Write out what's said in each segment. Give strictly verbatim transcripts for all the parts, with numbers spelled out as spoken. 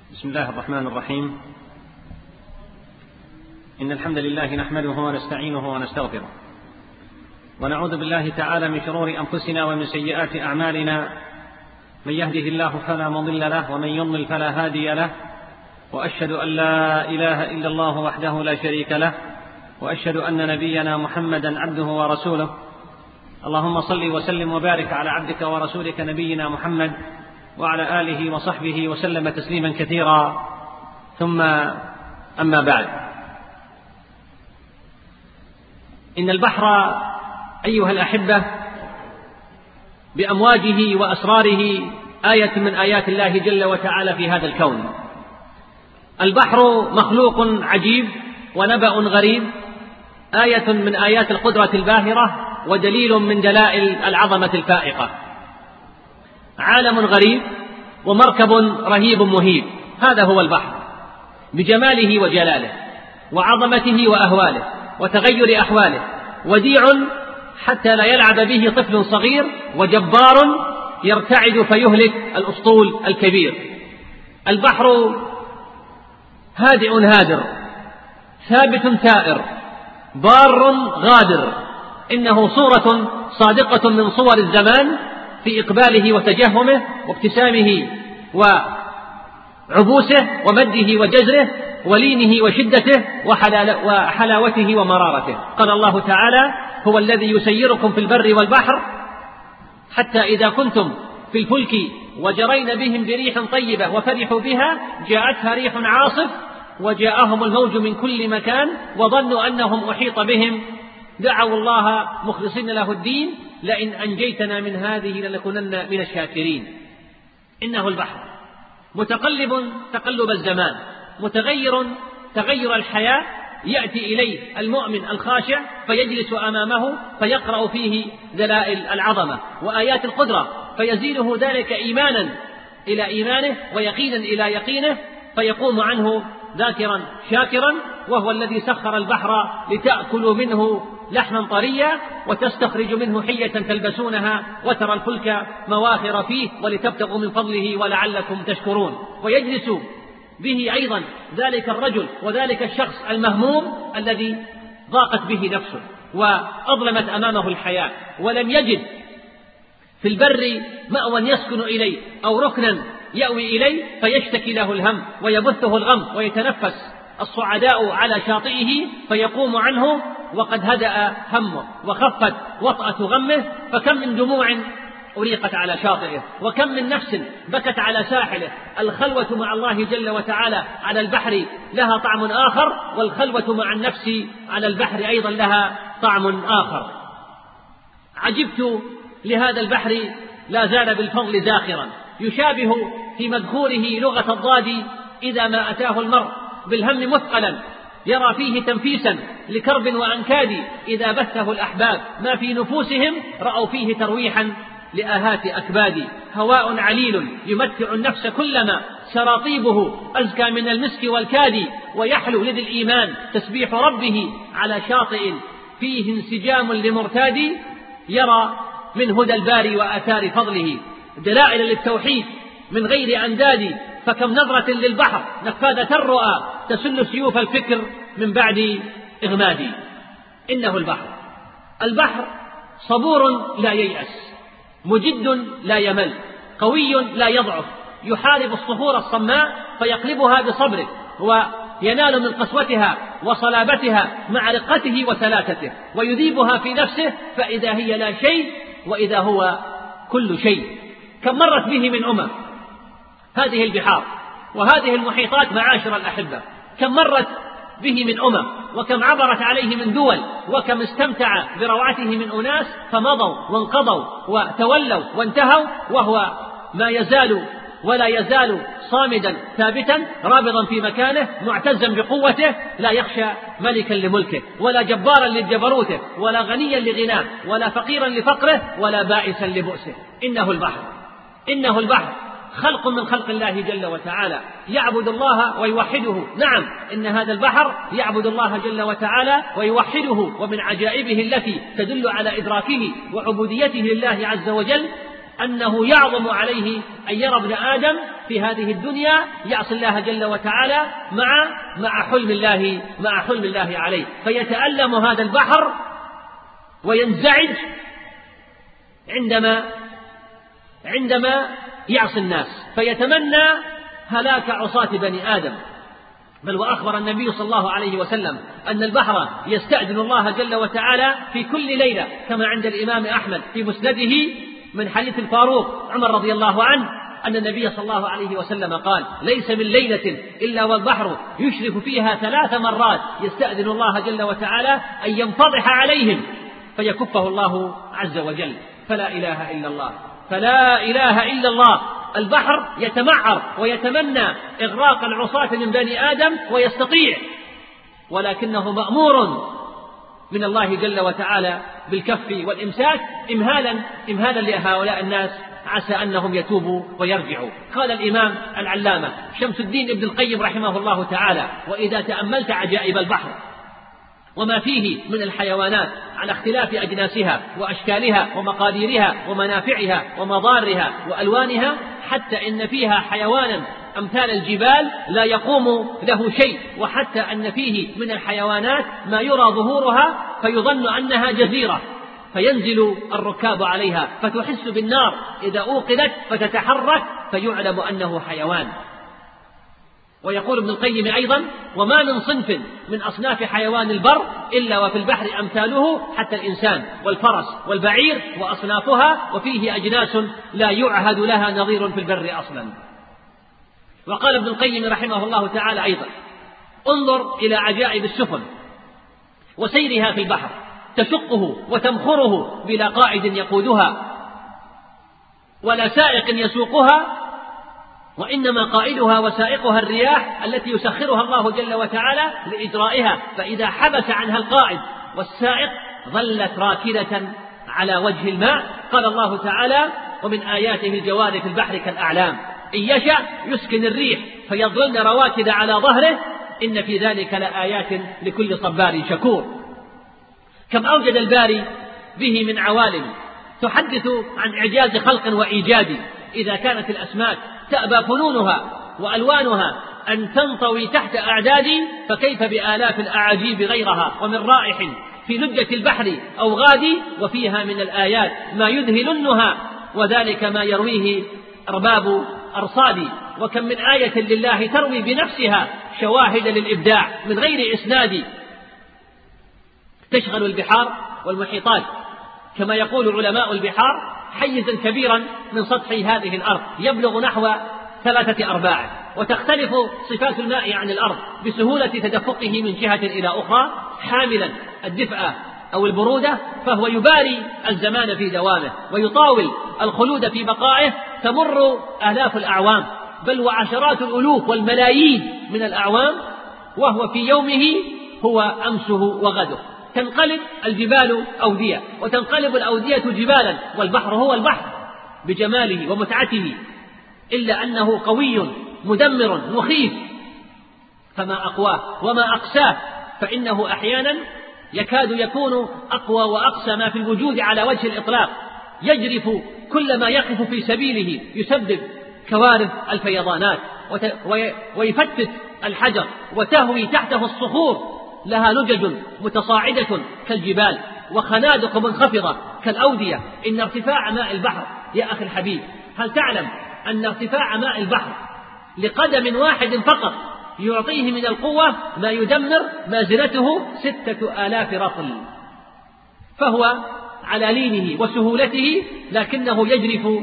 بسم الله الرحمن الرحيم. إن الحمد لله نحمده ونستعينه ونستغفره، ونعوذ بالله تعالى من شرور أنفسنا ومن سيئات أعمالنا، من يهده الله فلا مضل له ومن يضلل فلا هادي له، وأشهد أن لا إله إلا الله وحده لا شريك له، وأشهد أن نبينا محمدا عبده ورسوله. اللهم صل وسلم وبارك على عبدك ورسولك نبينا محمد وعلى آله وصحبه وسلم تسليما كثيرا، ثم أما بعد. إن البحر أيها الأحبة بأمواجه وأسراره آية من آيات الله جل وتعالى في هذا الكون. البحر مخلوق عجيب ونبأ غريب، آية من آيات القدرة الباهرة ودليل من دلائل العظمة الفائقة. عالم غريب ومركب رهيب مهيب، هذا هو البحر بجماله وجلاله وعظمته وأهواله وتغير أحواله، وديع حتى لا يلعب به طفل صغير، وجبار يرتعد فيهلك الأسطول الكبير. البحر هادئ هادر، ثابت ثائر، بار غادر، إنه صورة صادقة من صور الزمان في إقباله وتجهمه وابتسامه وعبوسه ومده وجزره ولينه وشدته وحلاوته ومرارته. قال الله تعالى: هو الذي يسيركم في البر والبحر حتى إذا كنتم في الفلك وجرين بهم بريح طيبة وفرحوا بها جاءتها ريح عاصف وجاءهم الموج من كل مكان وظنوا أنهم أحيط بهم دعوا الله مخلصين له الدين لئن أنجيتنا من هذه لنكونن من الشاكرين. إنه البحر متقلب تقلب الزمان، متغير تغير الحياة، يأتي إليه المؤمن الخاشع فيجلس أمامه فيقرأ فيه دلائل العظمة وآيات القدرة، فيزيده ذلك إيمانا إلى إيمانه ويقينا إلى يقينه، فيقوم عنه ذاكرا شاكرا. وهو الذي سخر البحر لتأكلوا منه لحما طريا وتستخرج منه حية تلبسونها وترى الفلك مواخر فيه ولتبتغوا من فضله ولعلكم تشكرون. ويجلس به أيضا ذلك الرجل وذلك الشخص المهموم الذي ضاقت به نفسه وأظلمت أمامه الحياة ولم يجد في البر مأوى يسكن إليه أو ركنا يأوي إليه، فيشتكي له الهم ويبثه الغم ويتنفس الصعداء على شاطئه فيقوم عنه وقد هدأ همه وخفت وطأة غمه. فكم من دموع أريقت على شاطئه، وكم من نفس بكت على ساحله. الخلوة مع الله جل وتعالى على البحر لها طعم آخر، والخلوة مع النفس على البحر أيضا لها طعم آخر. عجبت لهذا البحر لا زال بالفضل زاخرا، يشابه في مذكوره لغة الضاد إذا ما أتاه المرء بالهم مثقلا، يرى فيه تنفيسا لكرب وأنكاد. إذا بثه الأحباب ما في نفوسهم رأوا فيه ترويحا لآهات أكباد. هواء عليل يمتع النفس كلما سراطيبه أزكى من المسك والكاد، ويحلو لذي الإيمان تسبيح ربه على شاطئ فيه انسجام لمرتاد. يرى من هدى الباري وآثار فضله دلائل للتوحيد من غير أنداد. فكم نظرة للبحر نفاذة الرؤى تسل سيوف الفكر من بعد إغماد. إنه البحر البحر صبور لا ييأس، مجد لا يمل، قوي لا يضعف، يحارب الصخور الصماء فيقلبها بصبره وينال من قسوتها وصلابتها مع رقته وثلاثته، ويذيبها في نفسه فإذا هي لا شيء وإذا هو كل شيء. كم مرت به من أمم هذه البحار وهذه المحيطات معاشر الأحبة، كم مرت به من أمم، وكم عبرت عليه من دول، وكم استمتع بروعته من أناس فمضوا وانقضوا وتولوا وانتهوا، وهو ما يزال ولا يزال صامدا ثابتا رابضا في مكانه معتزا بقوته، لا يخشى ملكا لملكه ولا جبارا لجبروته ولا غنيا لغناه ولا فقيرا لفقره ولا بائسا لبؤسه. إنه البحر إنه البحر خلق من خلق الله جل وتعالى يعبد الله ويوحده. نعم، إن هذا البحر يعبد الله جل وتعالى ويوحده، ومن عجائبه التي تدل على إدراكه وعبوديته لله عز وجل أنه يعظم عليه أن يرى ابن آدم في هذه الدنيا يعصي الله جل وتعالى مع مع حلم الله مع حلم الله عليه، فيتألم هذا البحر وينزعج عندما عندما يعصي الناس، فيتمنى هلاك عصاة بني آدم. بل وأخبر النبي صلى الله عليه وسلم أن البحر يستأذن الله جل وتعالى في كل ليلة، كما عند الإمام أحمد في مسنده من حديث الفاروق عمر رضي الله عنه أن النبي صلى الله عليه وسلم قال: ليس من ليلة إلا والبحر يشرف فيها ثلاث مرات يستأذن الله جل وتعالى أن ينفضح عليهم فيكفه الله عز وجل. فلا إله إلا الله، فلا إله إلا الله. البحر يتمعر ويتمنى إغراق العصاة من بني آدم ويستطيع، ولكنه مأمور من الله جل وتعالى بالكف والإمساك إمهالا إمهالا لهؤلاء الناس عسى أنهم يتوبوا ويرجعوا. قال الإمام العلامة شمس الدين ابن القيم رحمه الله تعالى: وإذا تأملت عجائب البحر وما فيه من الحيوانات على اختلاف أجناسها وأشكالها ومقاديرها ومنافعها ومضارها وألوانها، حتى إن فيها حيوانا أمثال الجبال لا يقوم له شيء، وحتى أن فيه من الحيوانات ما يرى ظهورها فيظن أنها جزيرة، فينزل الركاب عليها فتحس بالنار إذا أوقدت فتتحرك فيعلم أنه حيوان. ويقول ابن القيم أيضا: وما من صنف من أصناف حيوان البر إلا وفي البحر أمثاله، حتى الإنسان والفرس والبعير وأصنافها، وفيه أجناس لا يعهد لها نظير في البر أصلا. وقال ابن القيم رحمه الله تعالى أيضا: انظر إلى عجائب السفن وسيرها في البحر، تشقه وتمخره بلا قائد يقودها ولا سائق يسوقها، وإنما قائدها وسائقها الرياح التي يسخرها الله جل وتعالى لإجرائها، فإذا حبس عنها القائد والسائق ظلت راكدة على وجه الماء. قال الله تعالى: ومن آياته الجوار في البحر كالأعلام إن يشأ يسكن الريح فيظلن رواكد على ظهره إن في ذلك لآيات لكل صبار شكور. كم أوجد الباري به من عوالم تحدث عن إعجاز خلق وإيجاد، إذا كانت الأسماك تأبى فنونها وألوانها أن تنطوي تحت أعدادي، فكيف بآلاف الأعاجيب غيرها ومن رائح في لجة البحر أو غادي، وفيها من الآيات ما يذهلنها، وذلك ما يرويه أرباب أرصاد. وكم من آية لله تروي بنفسها شواهد للإبداع من غير إسناد، تشغل البحار والمحيطات كما يقول علماء البحار حيزا كبيرا من سطح هذه الأرض يبلغ نحو ثلاثة أرباع، وتختلف صفات الماء عن الأرض بسهولة تدفقه من جهة إلى أخرى، حاملا الدفء أو البرودة، فهو يباري الزمان في دوامه ويطاول الخلود في بقائه، تمر آلاف الأعوام بل وعشرات الألوف والملايين من الأعوام، وهو في يومه هو أمسه وغده. تنقلب الجبال أودية وتنقلب الأودية جبالا، والبحر هو البحر بجماله ومتعته، إلا أنه قوي مدمر مخيف، فما أقواه وما أقساه، فإنه أحيانا يكاد يكون أقوى وأقسى ما في الوجود على وجه الإطلاق، يجرف كل ما يقف في سبيله، يسبب كوارث الفيضانات ويفتت الحجر وتهوي تحته الصخور، لها لجج متصاعدة كالجبال وخنادق منخفضة كالأودية. إن ارتفاع ماء البحر يا أخي الحبيب، هل تعلم أن ارتفاع ماء البحر لقدم واحد فقط يعطيه من القوة ما يدمر ما زنته ستة آلاف رطل، فهو على لينه وسهولته لكنه يجرف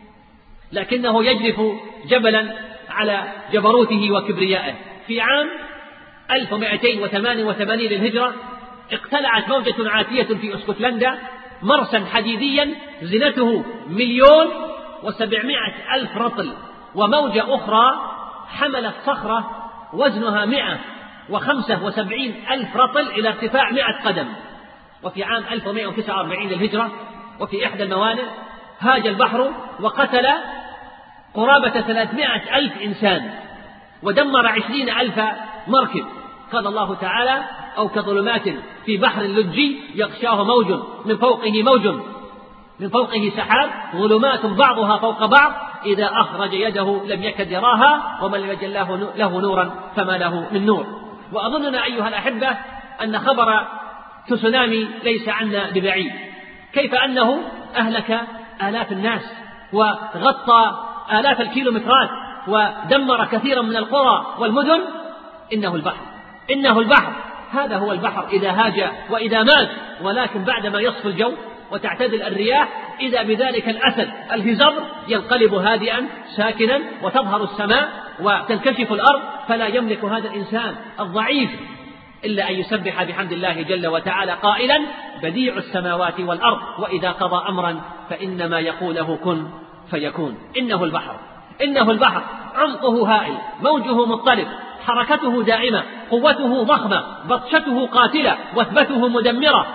لكنه يجرف جبلا على جبروته وكبريائه. في عام ألف ومئتين وثمانية وثمانين للهجرة اقتلعت موجة عاتية في اسكتلندا مرسا حديديا زنته مليون وسبعمائة ألف رطل، وموجة أخرى حملت صخرة وزنها مئة وخمسة وسبعين ألف رطل إلى ارتفاع مئة قدم. وفي عام ألف ومئة وتسعة وأربعين للهجرة وفي إحدى الموانئ هاج البحر وقتل قرابة ثلاثمائة ألف إنسان ودمر عشرين ألف مركب. قال الله تعالى: أو كظلمات في بحر لجي يغشاه موج من فوقه موج من فوقه سحاب ظلمات بعضها فوق بعض إذا أخرج يده لم يكد يراها ومن لم يجعل له نورا فما له من نور. وأظننا أيها الأحبة أن خبر تسونامي ليس عنا ببعيد، كيف أنه أهلك آلاف الناس وغطى آلاف الكيلومترات ودمر كثيرا من القرى والمدن. إنه البحر، إنه البحر، هذا هو البحر إذا هاج وإذا مات. ولكن بعدما يصفو الجو وتعتدل الرياح إذا بذلك الأسد الهزبر ينقلب هادئا ساكنا وتظهر السماء وتنكشف الأرض، فلا يملك هذا الإنسان الضعيف إلا أن يسبح بحمد الله جل وتعالى قائلا بديع السماوات والأرض وإذا قضى أمرا فإنما يقوله كن فيكون. إنه البحر، إنه البحر، عمقه هائل، موجه مضطرب، حركته دائمة، قوته ضخمة، بطشته قاتلة، وثبته مدمرة.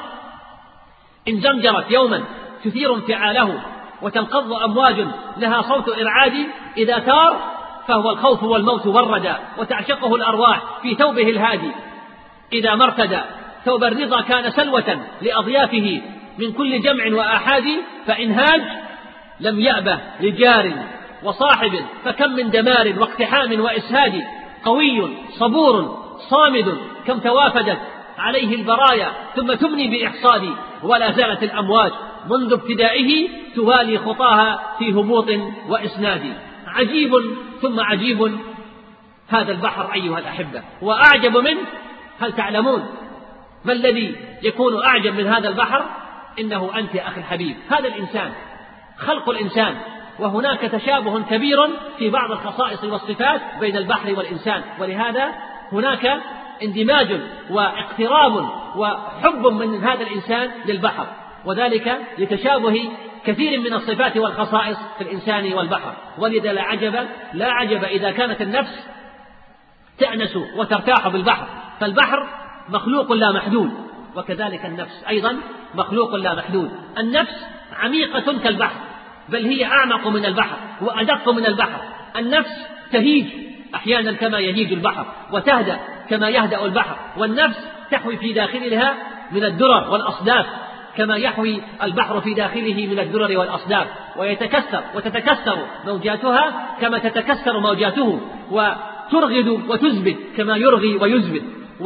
إن زمجرت يوما تثير انفعاله وتنقض أمواج لها صوت إرعاد، إذا تار فهو الخوف والموت والردى وتعشقه الأرواح في ثوبه الهادي. إذا مرتدى ثوب الرضا كان سلوة لأضيافه من كل جمع وآحاد، فإن هاج لم يأبه لجار وصاحب فكم من دمار واقتحام وإسهاد. قوي صبور صامد كم توافدت عليه البرايا ثم تبني بإحصاد، ولا زالت الأمواج منذ ابتدائه توالي خطاها في هبوط وإسناد. عجيب ثم عجيب هذا البحر أيها الأحبة، وأعجب منه هل تعلمون ما الذي يكون أعجب من هذا البحر؟ إنه أنت يا أخي الحبيب، هذا الإنسان، خلق الإنسان. وهناك تشابه كبير في بعض الخصائص والصفات بين البحر والإنسان، ولهذا هناك اندماج واقتراب وحب من هذا الإنسان للبحر، وذلك لتشابه كثير من الصفات والخصائص في الإنسان والبحر. ولذا لا عجب لا عجب إذا كانت النفس تأنس وترتاح بالبحر، فالبحر مخلوق لا محدود، وكذلك النفس أيضا مخلوق لا محدود. النفس عميقة كالبحر، بل هي أعمق من البحر وأدق من البحر. النفس تهيج أحيانا كما يهيج البحر، وتهدأ كما يهدأ البحر. والنفس تحوي في داخلها من الدرر والأصداف كما يحوي البحر في داخله من الدرر والأصداف، ويتكسر وتتكسر موجاتها كما تتكسر موجاته، وترغد وتزبد كما يرغي ويزبد،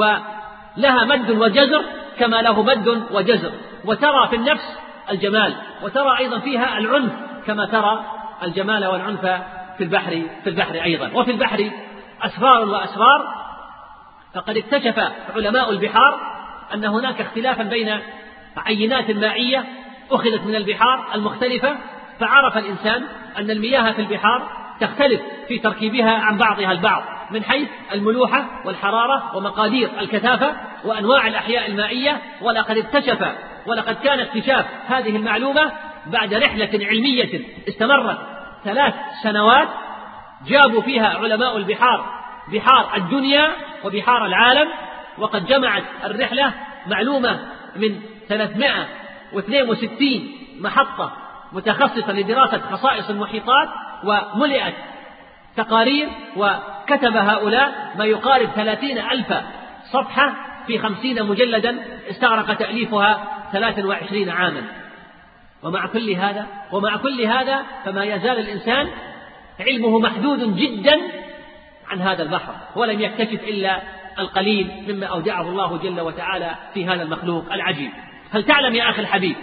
ولها مد وجزر كما له مد وجزر. وترى في النفس الجمال، وترى أيضا فيها العنف كما ترى الجمال والعنف في البحر في البحر أيضا. وفي البحر أسرار وأسرار. فقد اكتشف علماء البحار أن هناك اختلافا بين عينات مائية أخذت من البحار المختلفة، فعرف الإنسان أن المياه في البحار تختلف في تركيبها عن بعضها البعض من حيث الملوحة والحرارة ومقادير الكثافة وأنواع الأحياء المائية. ولقد اكتشف ولقد كان اكتشاف هذه المعلومة بعد رحلة علمية استمرت ثلاث سنوات، جابوا فيها علماء البحار بحار الدنيا وبحار العالم، وقد جمعت الرحلة معلومة من ثلاثمائة واثنين وستين محطة متخصصة لدراسة خصائص المحيطات، وملئت تقارير، وكتب هؤلاء ما يقارب ثلاثين ألف صفحة في خمسين مجلدا استغرق تأليفها ثلاث وعشرين عاما. ومع كل هذا ومع كل هذا فما يزال الإنسان علمه محدود جدا عن هذا البحر، ولم يكتشف إلا القليل مما أودعه الله جل وتعالى في هذا المخلوق العجيب. هل تعلم يا أخي الحبيب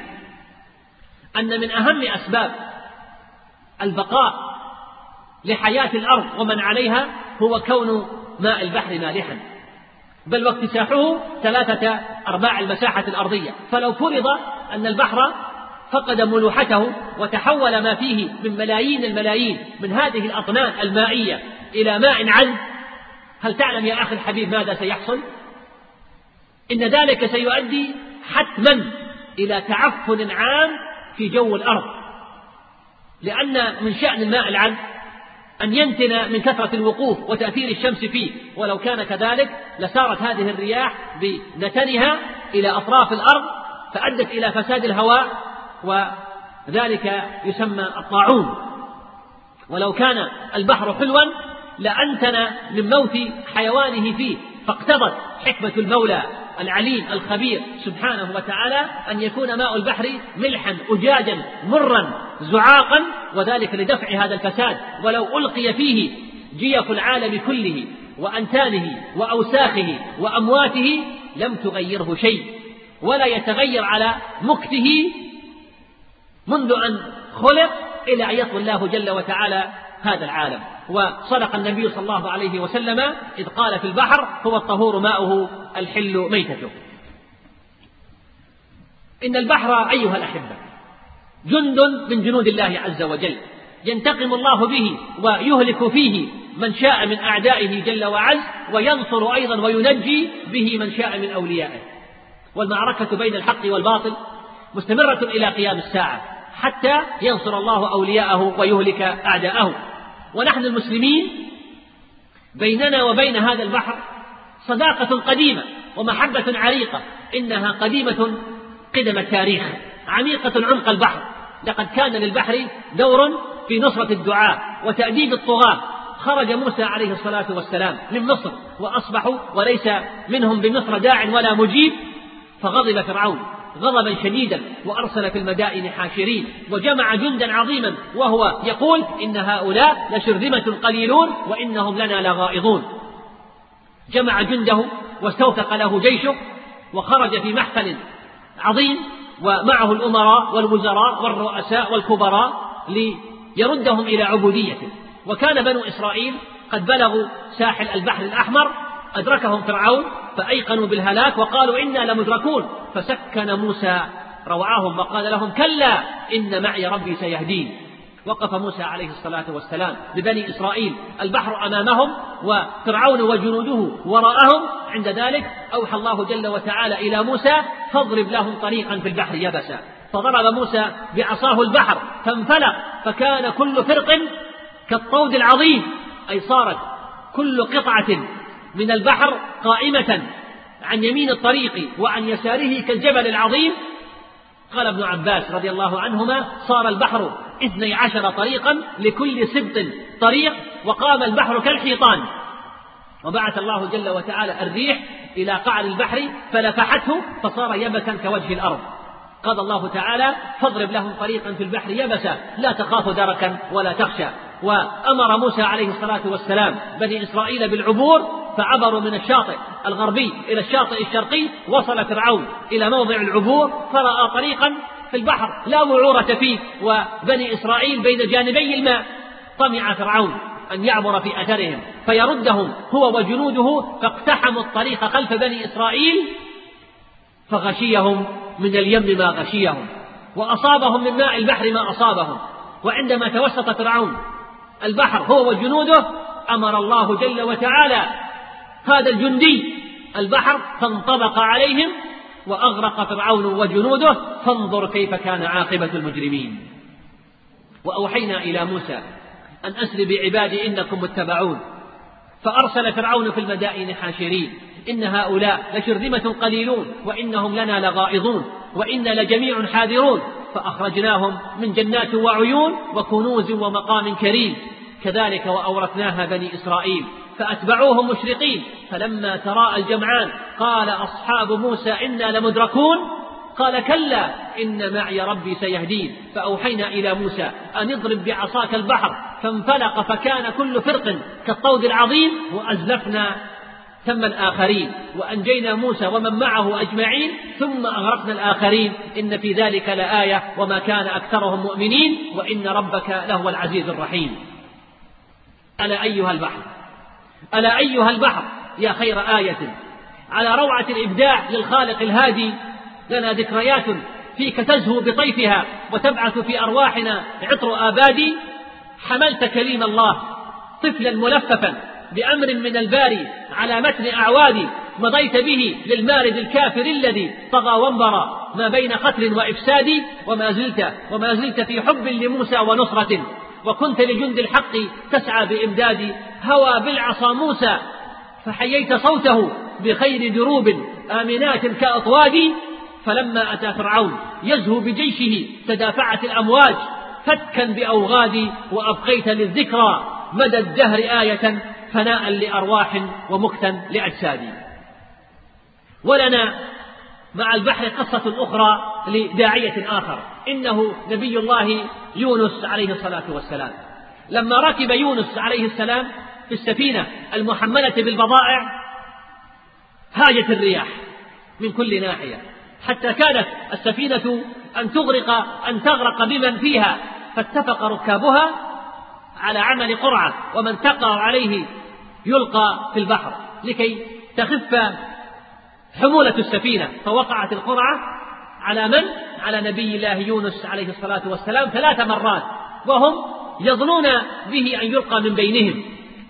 أن من أهم أسباب البقاء لحياة الأرض ومن عليها هو كون ماء البحر مالحا، بل واكتساحه ثلاثة أرباع المساحة الأرضية. فلو فرض أن البحر فقد ملوحته وتحول ما فيه من ملايين الملايين من هذه الأطنان المائية إلى ماء عذب، هل تعلم يا أخي الحبيب ماذا سيحصل؟ إن ذلك سيؤدي حتما إلى تعفن عام في جو الأرض، لأن من شأن الماء العذب أن ينتن من كثرة الوقوف وتأثير الشمس فيه، ولو كان كذلك لسارت هذه الرياح بنتنها إلى أطراف الأرض فأدت إلى فساد الهواء، وذلك يسمى الطاعون. ولو كان البحر حلوا لأنتن من موت حيوانه فيه، فاقتضت حكمة المولى العليم الخبير سبحانه وتعالى أن يكون ماء البحر ملحا أجاجا مرا زعاقا، وذلك لدفع هذا الفساد. ولو ألقي فيه جيف العالم كله وأنتانه وأوساخه وأمواته لم تغيره شيء، ولا يتغير على مكته منذ أن خلق إلى أن يطوي الله جل وتعالى هذا العالم. وصدق النبي صلى الله عليه وسلم إذ قال في البحر هو الطهور ماؤه الحل ميتته. إن البحر أيها الأحبة جند من جنود الله عز وجل، ينتقم الله به ويهلك فيه من شاء من أعدائه جل وعز، وينصر أيضا وينجي به من شاء من أوليائه. والمعركة بين الحق والباطل مستمرة إلى قيام الساعة حتى ينصر الله أولياءه ويهلك أعداءه. ونحن المسلمين بيننا وبين هذا البحر صداقة قديمة ومحبة عريقة، إنها قديمة قدم التاريخ، عميقة عمق البحر. لقد كان للبحر دور في نصرة الدعاء وتأديب الطغاة. خرج موسى عليه الصلاة والسلام من مصر وأصبحوا وليس منهم بمصر داع ولا مجيب، فغضب فرعون غضبا شديدا وأرسل في المدائن حاشرين، وجمع جندا عظيما وهو يقول إن هؤلاء لشرذمة قليلون وإنهم لنا لغائظون. جمع جنده واستوثق له جيشه وخرج في محفل عظيم ومعه الأمراء والوزراء والرؤساء والكبراء ليردهم إلى عبوديته. وكان بنو إسرائيل قد بلغوا ساحل البحر الأحمر، أدركهم فرعون فأيقنوا بالهلاك وقالوا إنا لمدركون، فسكن موسى روعهم وقال لهم كلا إن معي ربي سيهدين. وقف موسى عليه الصلاة والسلام ببني إسرائيل، البحر أمامهم وفرعون وجنوده وراءهم. عند ذلك أوحى الله جل وتعالى إلى موسى فاضرب لهم طريقا في البحر يبسا، فضرب موسى بعصاه البحر فانفلق فكان كل فرق كالطود العظيم، أي صارت كل قطعة من البحر قائمة عن يمين الطريق وعن يساره كالجبل العظيم. قال ابن عباس رضي الله عنهما صار البحر اثني عشر طريقا لكل سبط طريق، وقام البحر كالحيطان. وبعث الله جل وتعالى الريح إلى قعر البحر فلفحته فصار يبسا كوجه الأرض. قال الله تعالى فاضرب لهم طريقا في البحر يبسا لا تخاف دركا ولا تخشى. وأمر موسى عليه الصلاة والسلام بني إسرائيل بالعبور، فعبروا من الشاطئ الغربي إلى الشاطئ الشرقي. وصل فرعون إلى موضع العبور فرأى طريقا في البحر لا وعورة فيه وبني إسرائيل بين جانبي الماء. طمع فرعون أن يعبر في أثرهم فيردهم هو وجنوده، فاقتحموا الطريق خلف بني إسرائيل فغشيهم من اليم ما غشيهم وأصابهم من ماء البحر ما أصابهم. وعندما توسط فرعون البحر هو وجنوده أمر الله جل وتعالى هذا الجندي البحر فانطبق عليهم وأغرق فرعون وجنوده، فانظر كيف كان عاقبة المجرمين. وأوحينا إلى موسى أن أسر بعبادي إنكم متبعون، فأرسل فرعون في المدائن حاشرين إن هؤلاء لشرذمة قليلون وإنهم لنا لغائظون وإنا لجميع حاذرون، فأخرجناهم من جنات وعيون وكنوز ومقام كريم. كذلك وأورثناها بني إسرائيل فأتبعوهم مشرقين، فلما تراءى الجمعان قال أصحاب موسى إنا لمدركون قال كلا إن معي ربي سيهدين. فأوحينا إلى موسى أن اضرب بعصاك البحر فانفلق فكان كل فرق كالطود العظيم وأزلفنا ثم الآخرين وأنجينا موسى ومن معه أجمعين ثم أغرقنا الآخرين إن في ذلك لآية وما كان أكثرهم مؤمنين وإن ربك لهو العزيز الرحيم. ألا أيها البحر ألا أيها البحر يا خير آية على روعة الإبداع للخالق الهادي، لنا ذكريات فيك تزهو بطيفها وتبعث في أرواحنا عطر آبادي. حملت كليم الله طفلا ملففا بأمر من الباري على متن أعوادي، مضيت به للمارد الكافر الذي طغى وانبرى ما بين قتل وإفساد، وما زلت وما زلت في حب لموسى ونصرة، وكنت لجند الحق تسعى بإمداد. هوى بالعصا موسى فحييت صوته بخير دروب آمنات كأطواد، فلما أتى فرعون يزهو بجيشه تدافعت الأمواج فتكا بأوغاد، وأبقيت للذكرى مدى الدهر آية فناء لأرواح ومكتا لأجساد. ولنا مع البحر قصة أخرى لداعية آخر، إنه نبي الله يونس عليه الصلاة والسلام. لما ركب يونس عليه السلام في السفينة المحملة بالبضائع هاجت الرياح من كل ناحية، حتى كانت السفينة أن تغرق أن تغرق بمن فيها، فاتفق ركابها على عمل قرعة، ومن تقع عليه يلقى في البحر لكي تخف حمولة السفينة. فوقعت القرعة على من؟ على نبي الله يونس عليه الصلاة والسلام ثلاث مرات، وهم يظنون به أن يلقى من بينهم،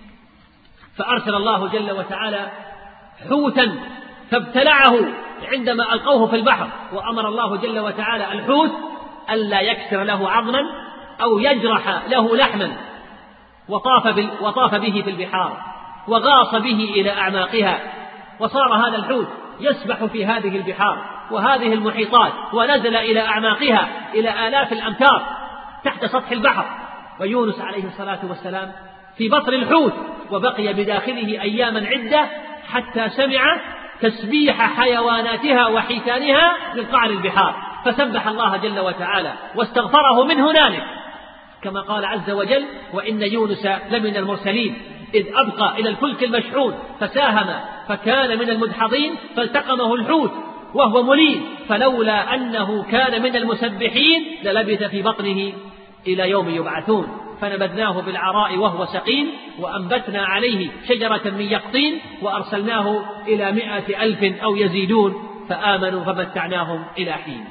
فأرسل الله جل وتعالى حوتا فابتلعه عندما ألقوه في البحر، وأمر الله جل وتعالى الحوت ألا يكسر له عظما أو يجرح له لحما، وطاف, وطاف به في البحار وغاص به إلى أعماقها، وصار هذا الحوت يسبح في هذه البحار وهذه المحيطات، ونزل إلى أعماقها إلى آلاف الأمتار تحت سطح البحر، ويونس عليه الصلاة والسلام في بطن الحوت، وبقي بداخله أياما عدة حتى سمع تسبيح حيواناتها وحيتانها من قعر البحار، فسبح الله جل وتعالى واستغفره من هنالك، كما قال عز وجل: وإن يونس لمن المرسلين إذ أبقى إلى الفلك المشحون فساهم فكان من المدحضين فالتقمه الحوت وهو مليم فلولا أنه كان من المسبحين للبث في بطنه إلى يوم يبعثون، فنبذناه بالعراء وهو سقيم وأنبتنا عليه شجرة من يقطين وأرسلناه إلى مائة ألف أو يزيدون فآمنوا فمتعناهم إلى حين.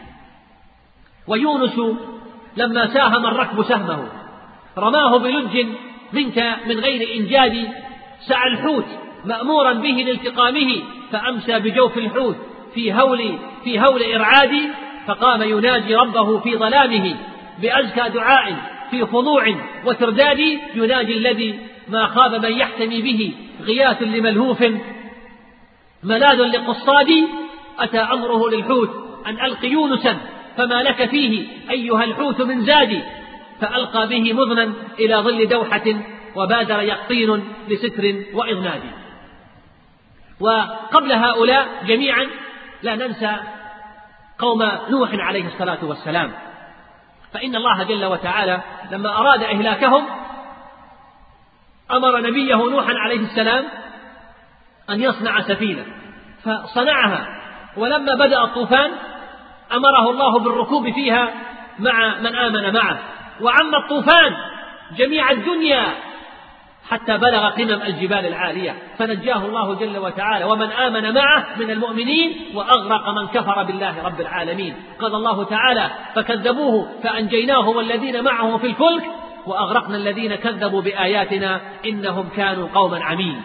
ويونس لما ساهم الركب سهمه رماه بلج منك من غير إنجاد، سعى الحوت مأمورا به لالتقامه، فأمسى بجوف الحوت في هول, في هول إرعاد، فقام يناجي ربه في ظلامه بأزكى دعاء في خضوع وترداد، يناجي الذي ما خاب من يحتمي به، غياث لملهوف ملاذ لقصاد، أتى أمره للحوت أن ألق يونسا فما لك فيه أيها الحوت من زاد، فألقى به مضنا إلى ظل دوحة وبادر يقطين لستر وإضناد. وقبل هؤلاء جميعا لا ننسى قوم نوح عليه الصلاة والسلام، فإن الله جل وتعالى لما أراد إهلاكهم أمر نبيه نوحا عليه السلام أن يصنع سفينة، فصنعها، ولما بدأ الطوفان أمره الله بالركوب فيها مع من آمن معه، وعم الطوفان جميع الدنيا حتى بلغ قمم الجبال العالية، فنجاه الله جل وتعالى ومن آمن معه من المؤمنين، وأغرق من كفر بالله رب العالمين. قال الله تعالى: فكذبوه فأنجيناه والذين معه في الفلك وأغرقنا الذين كذبوا بآياتنا إنهم كانوا قوما عمين.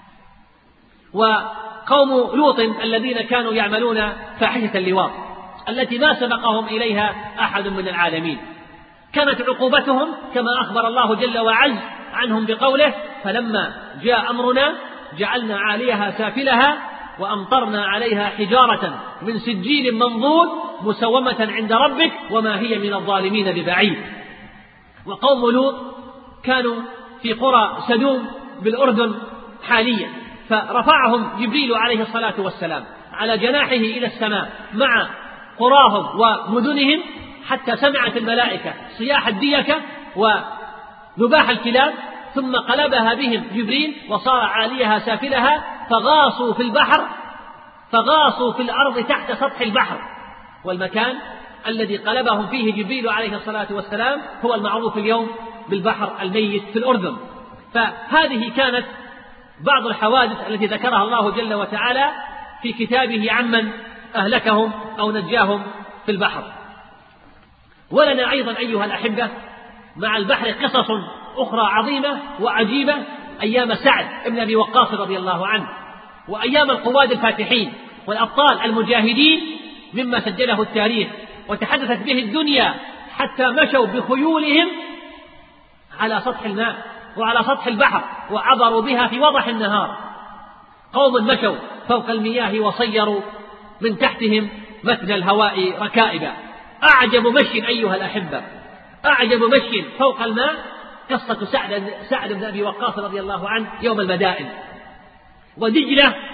وقوم لوط الذين كانوا يعملون فاحشة اللواط التي ما سبقهم إليها أحد من العالمين، كانت عقوبتهم كما أخبر الله جل وعز عنهم بقوله: فلما جاء أمرنا جعلنا عاليها سافلها وأمطرنا عليها حجارة من سجيل منضود مسومة عند ربك وما هي من الظالمين ببعيد. وقوم لوط كانوا في قرى سدوم بالأردن حاليا، فرفعهم جبريل عليه الصلاة والسلام على جناحه إلى السماء مع قراهم ومدنهم، حتى سمعت الملائكة صياح الديكة ونباح الكلاب، ثم قلبها بهم جبريل وصار عاليها سافلها، فغاصوا في البحر فغاصوا في الأرض تحت سطح البحر. والمكان الذي قلبهم فيه جبريل عليه الصلاة والسلام هو المعروف اليوم بالبحر الميت في الأردن. فهذه كانت بعض الحوادث التي ذكرها الله جل وتعالى في كتابه عمن أهلكهم أو نجاهم في البحر. ولنا أيضا أيها الأحبة مع البحر قصص أخرى عظيمة وعجيبة، أيام سعد بن أبي وقاص رضي الله عنه، وأيام القواد الفاتحين والأبطال المجاهدين مما سجله التاريخ وتحدثت به الدنيا، حتى مشوا بخيولهم على سطح الماء وعلى سطح البحر وعبروا بها في وضح النهار. قوم مشوا فوق المياه وصيروا من تحتهم متن الهواء ركائب. أعجب مشي أيها الأحبة، أعجب مشي فوق الماء قصة سعد, سعد بن أبي وقاص رضي الله عنه يوم المدائن. ودجلة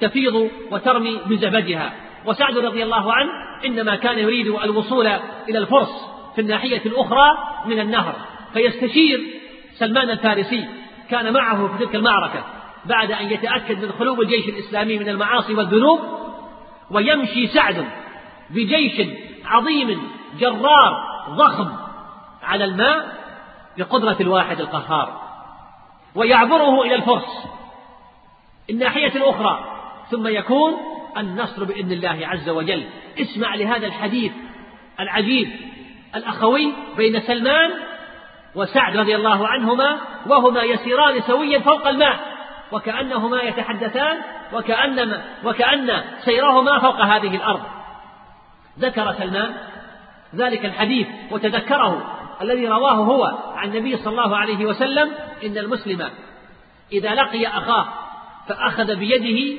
تفيض وترمي بزبدها. وسعد رضي الله عنه إنما كان يريد الوصول إلى الفرس في الناحية الأخرى من النهر، فيستشير سلمان الفارسي كان معه في تلك المعركة بعد أن يتأكد من خلو الجيش الإسلامي من المعاصي والذنوب، ويمشي سعد بجيش عظيم جرار ضخم على الماء بقدرة الواحد القهار، ويعبره إلى الفرس الناحية الأخرى، ثم يكون النصر بإذن الله عز وجل. اسمع لهذا الحديث العجيب الأخوي بين سلمان وسعد رضي الله عنهما وهما يسيران سويا فوق الماء، وكأنهما يتحدثان وكأنما وكأن سيرهما فوق هذه الأرض. ذكر سلمان ذلك الحديث وتذكره الذي رواه هو عن النبي صلى الله عليه وسلم: إن المسلم إذا لقي أخاه فأخذ بيده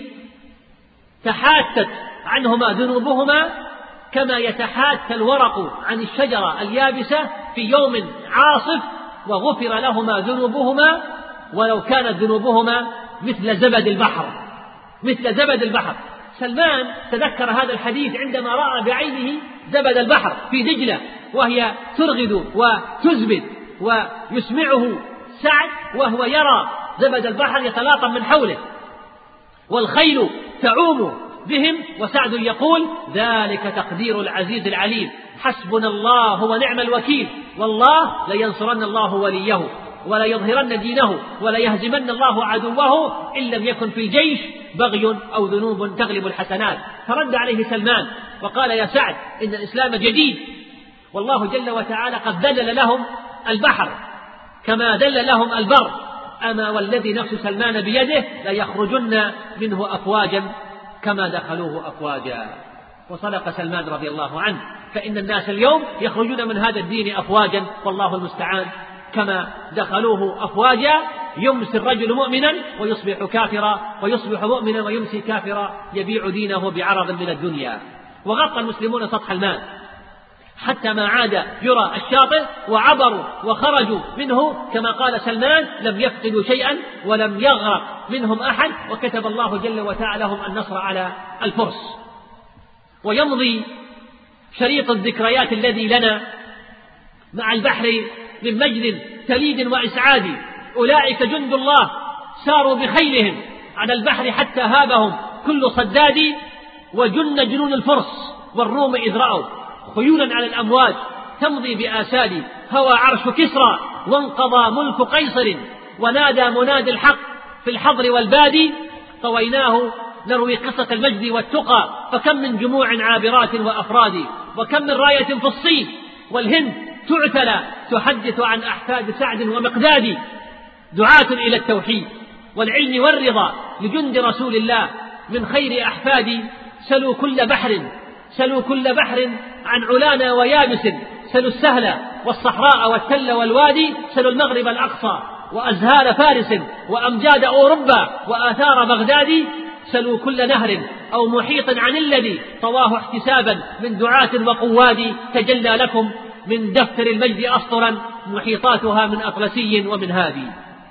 تحاتت عنهما ذنوبهما كما يتحات الورق عن الشجرة اليابسة في يوم عاصف، وغفر لهما ذنوبهما ولو كانت ذنوبهما مثل زبد البحر مثل زبد البحر. سلمان تذكر هذا الحديث عندما رأى بعينه زبد البحر في دجلة وهي ترغد وتزبد، ويسمعه سعد وهو يرى زبد البحر يتلاطم من حوله والخيل تعوم بهم، وسعد يقول: ذلك تقدير العزيز العليم، حسبنا الله ونعم الوكيل، والله لينصرن الله وليه وليظهرن دينه وليهزمن الله عدوه إن لم يكن في الجيش بغي أو ذنوب تغلب الحسنات. فرد عليه سلمان وقال: يا سعد، إن الإسلام جديد، والله جل وتعالى قد دلل لهم البحر كما دل لهم البر، أما والذي نفس سلمان بيده ليخرجن منه أفواجا كما دخلوه أفواجا. وصدق سلمان رضي الله عنه، فإن الناس اليوم يخرجون من هذا الدين أفواجا، والله المستعان، كما دخلوه أفواجا. يمسي الرجل مؤمنا ويصبح كافرا، ويصبح مؤمنا ويمسي كافرا، يبيع دينه بعرض من الدنيا. وغطى المسلمون سطح الماء حتى ما عاد يرى الشاطئ، وعبروا وخرجوا منه كما قال سلمان: لم يفقدوا شيئا ولم يغرق منهم أحد، وكتب الله جل وتعالى لهم النصر على الفرس. ويمضي شريط الذكريات الذي لنا مع البحر من مجد تليد وإسعاد. أولئك جند الله ساروا بخيلهم على البحر حتى هابهم كل صداد، وجن جنون الفرس والروم إذ رأوا خيولا على الأمواج تمضي بآساد. هوى عرش كسرى وانقضى ملك قيصر، ونادى منادي الحق في الحضر والبادي: طويناه نروي قصة المجد والتقى، فكم من جموع عابرات وأفراد، وكم من راية في الصين والهند تعتلى تحدث عن أحفاد سعد ومقداد. دعاة إلى التوحيد والعلم والرضا لجند رسول الله من خير أحفادي، سلوا كل بحر سلوا كل بحر عن علانا ويابس، سلوا السهل والصحراء والتل والوادي، سلوا المغرب الأقصى وأزهار فارس وأمجاد أوروبا وآثار بغداد، سلوا كل نهر أو محيط عن الذي طواه احتسابا من دعاة وقواد. تجلى لكم من دفتر المجد أسطرا، محيطاتها من أطلسي ومن هادي.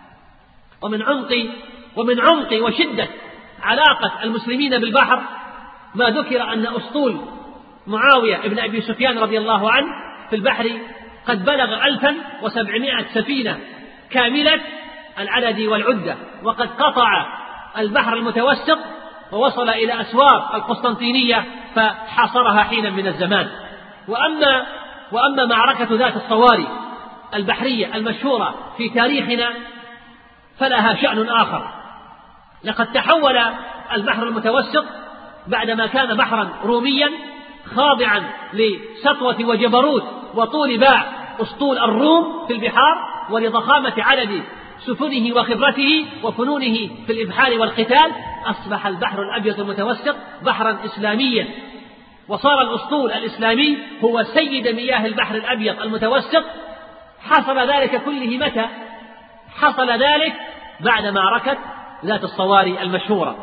ومن عمق ومن عمق وشدة علاقة المسلمين بالبحر ما ذكر أن أسطول معاوية ابن أبي سفيان رضي الله عنه في البحر قد بلغ ألفا وسبعمائة سفينة كاملة العدد والعدة، وقد قطع البحر المتوسط ووصل إلى أسوار القسطنطينية فحاصرها حينا من الزمان. وأما, وأما معركة ذات الصواري البحرية المشهورة في تاريخنا فلها شأن آخر. لقد تحول البحر المتوسط بعدما كان بحرا روميا خاضعا لسطوة وجبروت وطول باع أسطول الروم في البحار، ولضخامة عدد سفنه وخبرته وفنونه في الإبحار والقتال، أصبح البحر الأبيض المتوسط بحرا إسلاميا، وصار الأسطول الإسلامي هو سيد مياه البحر الأبيض المتوسط. حصل ذلك كله متى؟ حصل ذلك بعد معركة ذات الصواري المشهورة.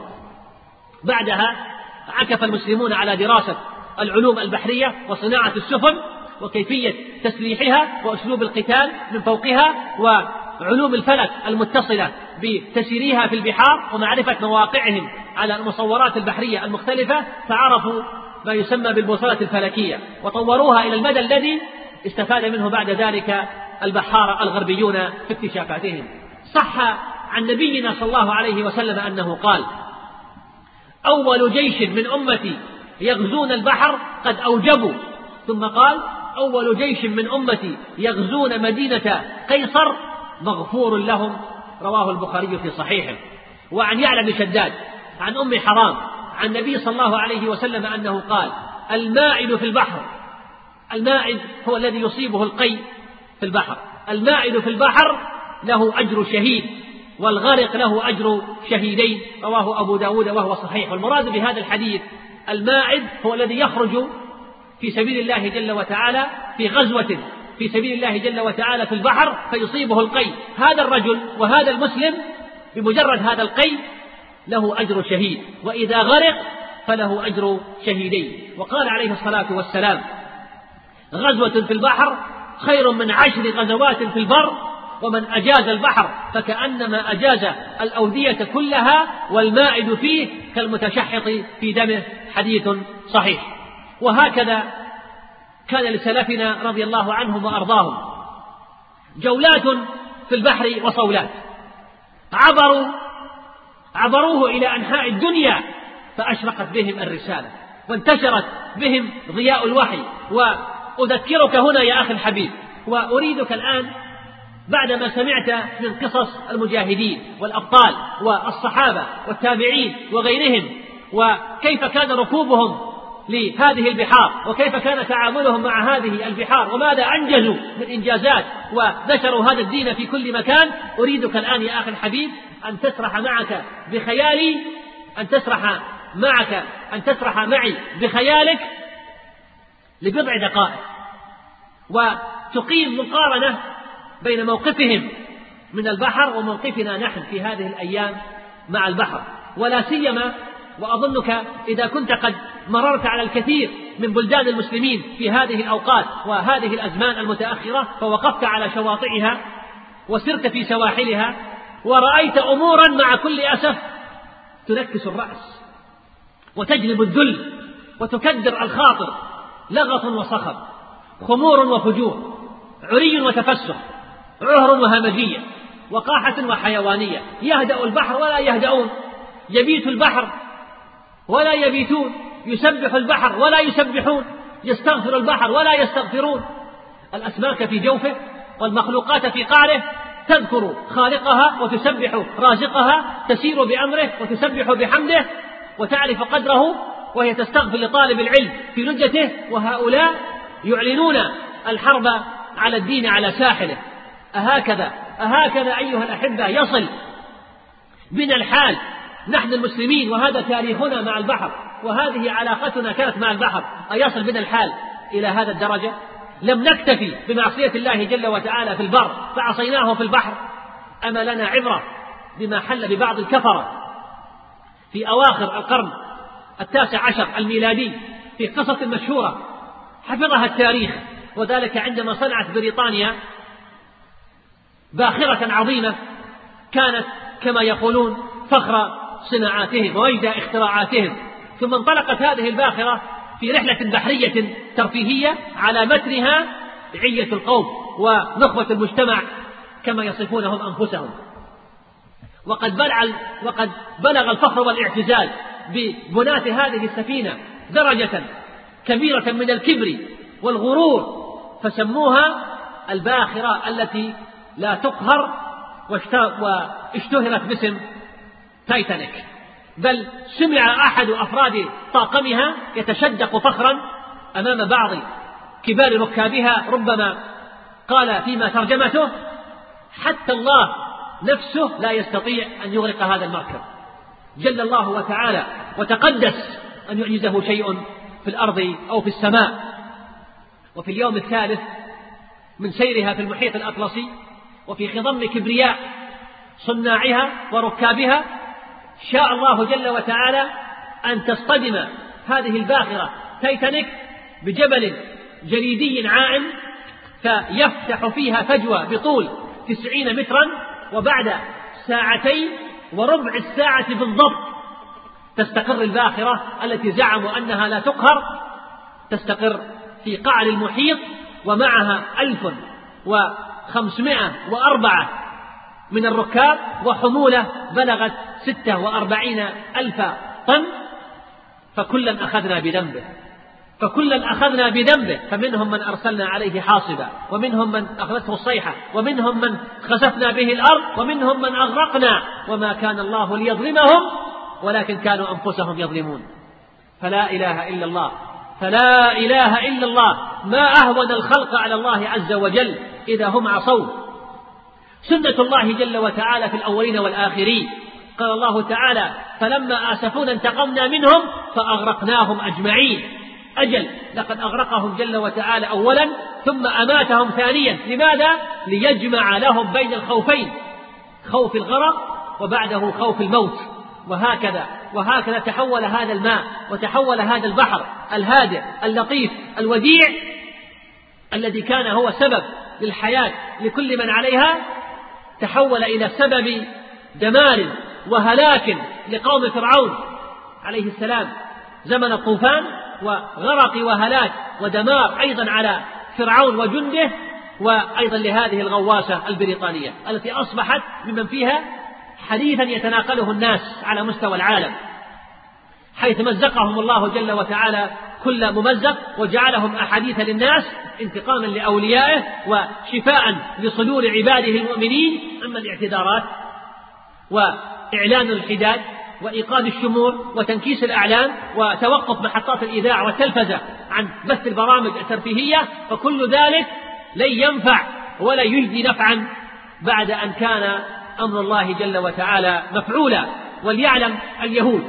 بعدها عكف المسلمون على دراسة العلوم البحرية وصناعة السفن وكيفية تسليحها وأسلوب القتال من فوقها، وعلوم الفلك المتصلة بتسييرها في البحار ومعرفة مواقعهم على المصورات البحرية المختلفة فعرفوا ما يسمى بالبوصلة الفلكية وطوروها إلى المدى الذي استفاد منه بعد ذلك البحارة الغربيون في اكتشافاتهم. صح عن نبينا صلى الله عليه وسلم أنه قال: أول جيش من أمتي يغزون البحر قد أوجبوا، ثم قال: أول جيش من أمتي يغزون مدينة قيصر مغفور لهم، رواه البخاري في صحيحه. وعن يعلى بن شداد عن أم حرام عن النبي صلى الله عليه وسلم أنه قال: المائد في البحر، المائد هو الذي يصيبه القي في البحر، المائد في البحر له أجر شهيد والغرق له أجر شهيدين، رواه أبو داود وهو صحيح. والمراد بهذا الحديث المائد هو الذي يخرج في سبيل الله جل وتعالى في غزوة في سبيل الله جل وتعالى في البحر فيصيبه القي، هذا الرجل وهذا المسلم بمجرد هذا القي له أجر شهيد، وإذا غرق فله أجر شهيدين. وقال عليه الصلاة والسلام: غزوة في البحر خير من عشر غزوات في البر، ومن أجاز البحر فكأنما أجاز الأودية كلها، والمائد فيه كالمتشحط في دمه، حديث صحيح. وهكذا كان لسلفنا رضي الله عنهم وأرضاهم جولات في البحر وصولات، عبروا عبروه إلى أنحاء الدنيا فأشرقت بهم الرسالة وانتشرت بهم ضياء الوحي. وأذكرك هنا يا أخي الحبيب، وأريدك الآن بعدما سمعت من قصص المجاهدين والأبطال والصحابة والتابعين وغيرهم، وكيف كان ركوبهم لهذه البحار وكيف كان تعاملهم مع هذه البحار وماذا أنجزوا من إنجازات ونشروا هذا الدين في كل مكان، أريدك الآن يا أخي الحبيب أن تسرح معك بخيالي أن تسرح معك أن تسرح معي بخيالك لبضع دقائق وتقيم مقارنة بين موقفهم من البحر وموقفنا نحن في هذه الأيام مع البحر. ولا سيما وأظنك إذا كنت قد مررت على الكثير من بلدان المسلمين في هذه الأوقات وهذه الأزمان المتأخرة فوقفت على شواطئها وسرت في سواحلها ورأيت أمورا مع كل أسف تنكس الرأس وتجلب الذل وتكدر الخاطر، لغط وصخب، خمور وفجور، عري وتفسح، عهر وهمجية، وقاحة وحيوانية. يهدأ البحر ولا يهدؤون، يبيت البحر ولا يبيتون، يسبح البحر ولا يسبحون، يستغفر البحر ولا يستغفرون. الأسماك في جوفه والمخلوقات في قعره تذكر خالقها وتسبح رازقها، تسير بأمره وتسبح بحمده وتعرف قدره وهي تستغفر لطالب العلم في لجته، وهؤلاء يعلنون الحرب على الدين على ساحله. أهكذا أهكذا أيها الأحبة يصل بنا الحال نحن المسلمين، وهذا تاريخنا مع البحر وهذه علاقتنا كانت مع البحر، أيصل بنا الحال إلى هذا الدرجة؟ لم نكتفي بمعصية الله جل وتعالى في البر فعصيناه في البحر، أما لنا عبرة بما حل ببعض الكفرة في أواخر القرن التاسع عشر الميلادي في قصة مشهورة حفظها التاريخ، وذلك عندما صنعت بريطانيا باخرة عظيمة كانت كما يقولون فخر صناعاتهم ووجد اختراعاتهم، ثم انطلقت هذه الباخرة في رحلة بحرية ترفيهية على متنها عية القوم ونخبة المجتمع كما يصفونهم أنفسهم. وقد بلع وقد بلغ الفخر والاعتزاز ببناة هذه السفينة درجة كبيرة من الكبر والغرور، فسموها الباخرة التي لا تقهر، واشتهرت باسم تايتانيك. بل سمع أحد أفراد طاقمها يتشدق فخرا أمام بعض كبار ركابها، ربما قال فيما ترجمته: حتى الله نفسه لا يستطيع أن يغرق هذا المركب، جل الله وتعالى وتقدس أن يعجزه شيء في الأرض أو في السماء. وفي اليوم الثالث من سيرها في المحيط الأطلسي وفي خضم كبرياء صناعها وركابها، شاء الله جل وتعالى أن تصطدم هذه الباخرة تايتانيك بجبل جليدي عائم فيفتح فيها فجوة بطول تسعين مترا، وبعد ساعتين وربع الساعة بالضبط تستقر الباخرة التي زعموا أنها لا تقهر، تستقر في قعر المحيط، ومعها ألف وخمسمائة وأربعة من الركاب، وحمولة بلغت ستة وأربعين ألف طن. فكلا أخذنا بذنبه فكلا أخذنا بذنبه فمنهم من أرسلنا عليه حاصبا، ومنهم من أخذته الصيحة، ومنهم من خسفنا به الأرض، ومنهم من أغرقنا، وما كان الله ليظلمهم ولكن كانوا أنفسهم يظلمون. فلا إله إلا الله فلا إله إلا الله ما أهون الخلق على الله عز وجل إذا هم عصوه. سنة الله جل وتعالى في الأولين والآخرين. قال الله تعالى: فلما آسفونا انتقمنا منهم فأغرقناهم أجمعين. أجل، لقد أغرقهم جل وتعالى أولا ثم أماتهم ثانيا. لماذا؟ ليجمع لهم بين الخوفين، خوف الغرق وبعده خوف الموت. وهكذا وهكذا تحول هذا الماء وتحول هذا البحر الهادئ اللطيف الوديع الذي كان هو سبب للحياة لكل من عليها، تحول إلى سبب دمار وهلاك لقوم فرعون عليه السلام زمن الطوفان، وغرق وهلاك ودمار أيضا على فرعون وجنده، وأيضا لهذه الغواصة البريطانية التي أصبحت ممن فيها حديثا يتناقله الناس على مستوى العالم، حيث مزقهم الله جل وتعالى كل ممزق وجعلهم أحاديث للناس انتقاما لأوليائه وشفاء لصدور عباده المؤمنين. أما الاعتذارات وإعلان الحداد وإيقاد الشمور وتنكيس الأعلام وتوقف محطات الإذاعة والتلفزة عن بث البرامج الترفيهية، فكل ذلك لن ينفع ولا يجدي نفعا بعد أن كان أمر الله جل وتعالى مفعولا. وليعلم اليهود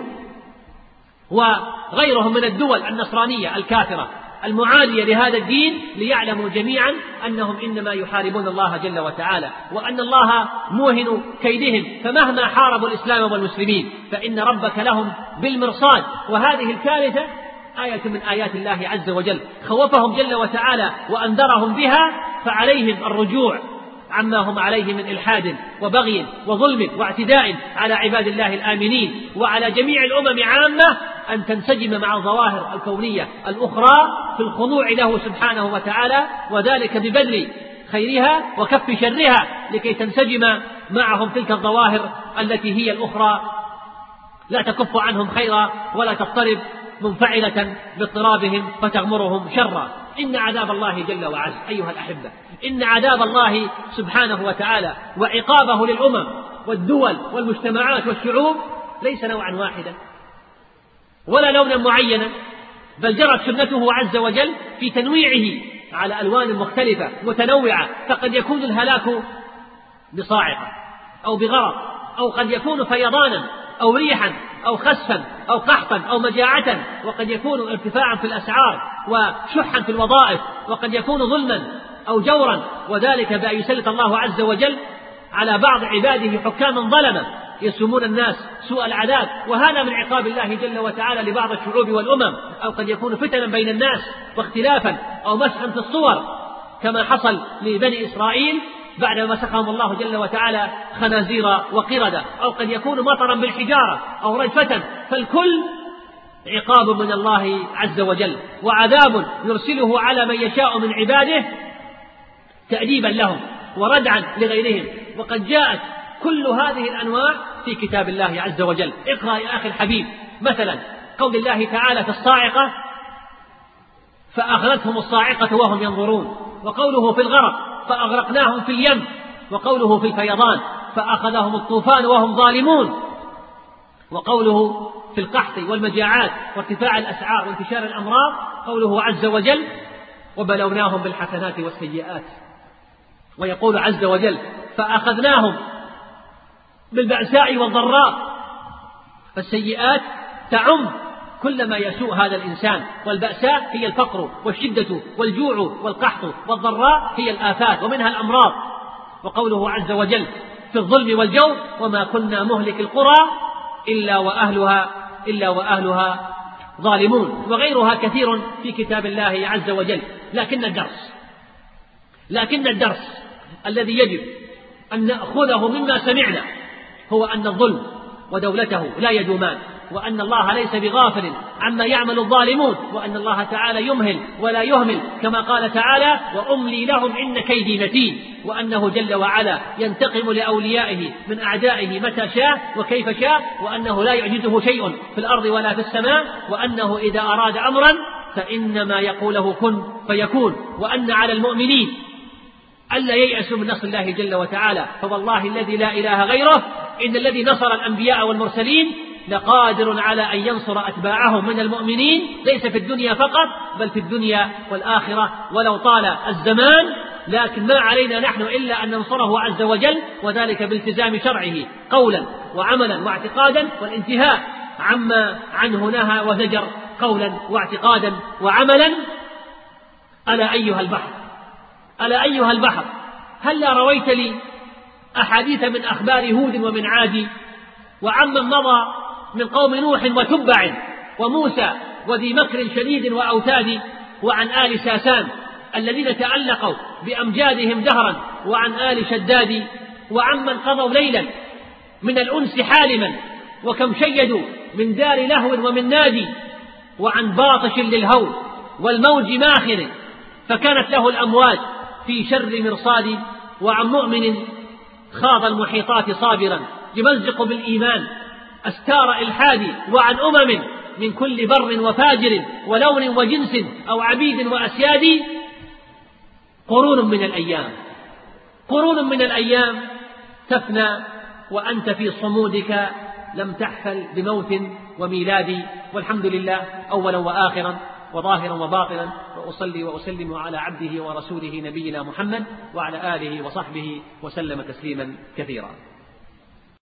وغيرهم من الدول النصرانية الكافرة المعادية لهذا الدين، ليعلموا جميعا أنهم إنما يحاربون الله جل وتعالى، وأن الله موهن كيدهم، فمهما حاربوا الإسلام والمسلمين فإن ربك لهم بالمرصاد. وهذه الكارثة آية من آيات الله عز وجل، خوفهم جل وتعالى وأنذرهم بها، فعليهم الرجوع عما هم عليه من إلحاد وبغي وظلم واعتداء على عباد الله الآمنين، وعلى جميع الأمم عامة أن تنسجم مع الظواهر الكونية الأخرى في الخضوع له سبحانه وتعالى، وذلك ببذل خيرها وكف شرها لكي تنسجم معهم تلك الظواهر التي هي الأخرى لا تكف عنهم خيرا ولا تضطرب منفعلة باضطرابهم فتغمرهم شرا. إن عذاب الله جل وعز أيها الأحبة، إن عذاب الله سبحانه وتعالى وعقابه للأمم والدول والمجتمعات والشعوب ليس نوعا واحدا ولا لونا معينا، بل جرت سنته عز وجل في تنويعه على ألوان مختلفة متنوعة. فقد يكون الهلاك بصاعقة أو بغرق، أو قد يكون فيضانا أو ريحا أو خسفا أو قحطا أو مجاعة، وقد يكون ارتفاعا في الأسعار وشحا في الوظائف، وقد يكون ظلما أو جورا، وذلك بأن يسلط الله عز وجل على بعض عباده حكاما ظلما يسومون الناس سوء العذاب، وهذا من عقاب الله جل وتعالى لبعض الشعوب والأمم. أو قد يكون فتنا بين الناس واختلافا أو مسحا في الصور كما حصل لبني إسرائيل بعد ما مسخهم الله جل وتعالى خنازير وقردة، أو قد يكون مطرا بالحجارة أو رجفة، فالكل عقاب من الله عز وجل وعذاب يرسله على من يشاء من عباده تأديبا لهم وردعا لغيرهم. وقد جاءت كل هذه الأنواع في كتاب الله عز وجل. اقرأ يا أخي الحبيب مثلا قول الله تعالى في الصاعقة: فأخذتهم الصاعقة وهم ينظرون، وقوله في الغرق: فأغرقناهم في اليم، وقوله في الفيضان: فأخذهم الطوفان وهم ظالمون، وقوله في القحط والمجاعات وارتفاع الأسعار وانتشار الأمراض قوله عز وجل: وبلوناهم بالحسنات والسيئات. ويقول عز وجل: فأخذناهم بالبأساء والضراء. فالسيئات تعم كل ما يسوء هذا الإنسان، والبأساء هي الفقر والشدة والجوع، والقحط، والضراء هي الآفات ومنها الأمراض. وقوله عز وجل في الظلم والجور: وما كنا مهلك القرى إلا وأهلها إلا وأهلها ظالمون. وغيرها كثير في كتاب الله عز وجل. لكن الدرس لكن الدرس الذي يجب أن نأخذه مما سمعنا هو أن الظلم ودولته لا يدومان، وأن الله ليس بغافل عما يعمل الظالمون، وأن الله تعالى يمهل ولا يهمل، كما قال تعالى: وأملي لهم إن كيدي متين، وأنه جل وعلا ينتقم لأوليائه من أعدائه متى شاء وكيف شاء، وأنه لا يعجزه شيء في الأرض ولا في السماء، وأنه إذا أراد أمرا فإنما يقوله كن فيكون، وأن على المؤمنين ألا ييأسوا من نصر الله جل وتعالى، فوالله الذي لا إله غيره إن الذي نصر الأنبياء والمرسلين لقادر على أن ينصر أتباعهم من المؤمنين، ليس في الدنيا فقط بل في الدنيا والآخرة ولو طال الزمان، لكن ما علينا نحن إلا أن ننصره عز وجل، وذلك بالتزام شرعه قولا وعملا واعتقادا، والانتهاء عما عنه نهى وزجر قولا واعتقادا وعملا. ألا أيها البحر ألا أيها البحر هلا رويت لي أحاديث من أخبار هود ومن عاد وعمن مضى من قوم نوح وتبع وموسى وذي مكر شديد وأوتاد، وعن آل ساسان الذين تألقوا بأمجادهم دهرا، وعن آل شداد، وعمن قضوا ليلا من الأنس حالما، وكم شيدوا من دار لهو ومن نادي، وعن باطش للهول والموج ماخر فكانت له الأمواج في شر مرصاد، وعن مؤمن خاض المحيطات صابرا يمزق بالإيمان أستار إلحاد، وعن أمم من كل بر وفاجر ولون وجنس أو عبيد وأسياد. قرون من الأيام قرون من الأيام تفنى وأنت في صمودك لم تحفل بموت وميلاد. والحمد لله أولا وآخرا وظاهرا وباطنا، وأصلي وأسلم على عبده ورسوله نبينا محمد وعلى آله وصحبه وسلم تسليما كثيرا.